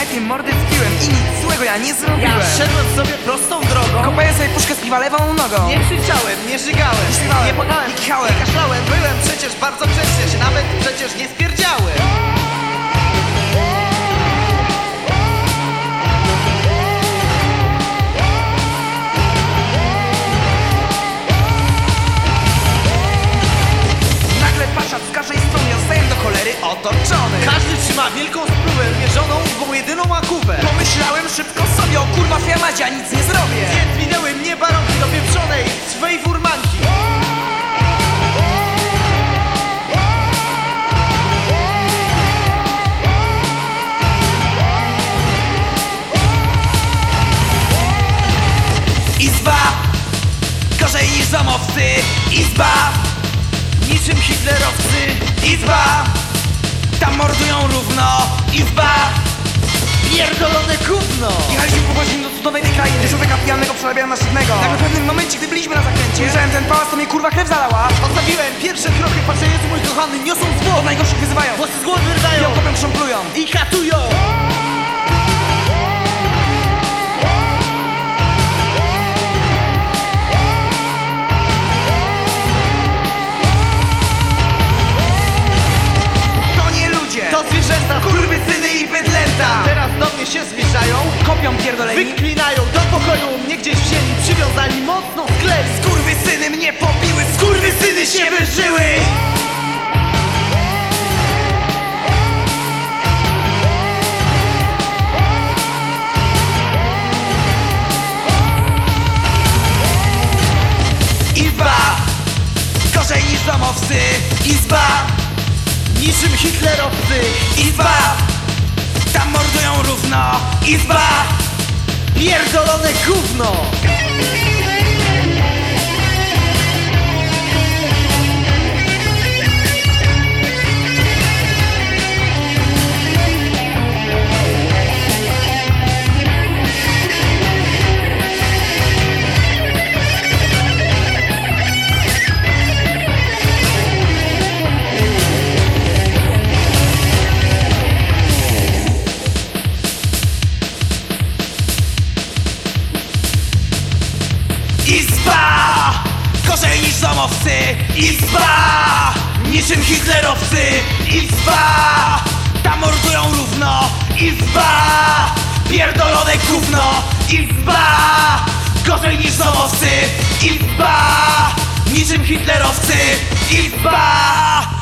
Szefie, mordy wpiłem i nic złego ja nie zrobiłem. Ja szedłem sobie prostą drogą. Kopałem sobie puszkę z piwa lewą nogą. Nie krzyczałem, nie żygałem, nie płakałem, nie kichałem, nie kaszlałem. Byłem przecież bardzo grzeczny, się nawet przecież nie spierdziałem. nagle patrzę z każdej strony, ja zostałem do cholery otoczony. Każdy trzyma wielką spróbę, mierzoną swą jedyną makówę. Pomyślałem szybko sobie, o kurwa twoja mać, ja nic nie zrobię. Więc minęły mnie baronki do pieprzonej swej furmanki. Izba, gorzej niż domowcy. Izba, Niczym hitlerowcy. izba, tam mordują równo. Izba, Pierdolone gówno. jechaliśmy po godzinie do cudownej tej krainy. Człowieka pijanego przerabiają na szybnego. Tak w pewnym momencie, gdy byliśmy na zakręcie, ujrzałem ten pałac, to mnie kurwa krew zalała. Odstawiłem pierwsze kroki, patrzę, Jezu mój kochany, niosą Od zwłok. najgorszych wyzywają, Włosy z głowy rydają ją kopią, krząplują. i katują. To nie ludzie, To zwierzęta, kurwysyny i bydlęta. teraz do mnie się zbliżają. Kopią pierdoleni, Wyklinają do pokoju, mnie gdzieś wzięli, przywiązali mocno sklej. skurwysyny mnie pobiły, skurwysyny się wyżyły. Izba, gorzej niż domowcy. Izba, Niczym hitlerowcy. izba, tam mordują równo. Izba, Pierdolone gówno. Izba, gorzej niż domowcy. Izba, niczym hitlerowcy. Izba, tam mordują równo. Izba, pierdolone gówno. Izba, gorzej niż domowcy. Izba, niczym hitlerowcy. Izba.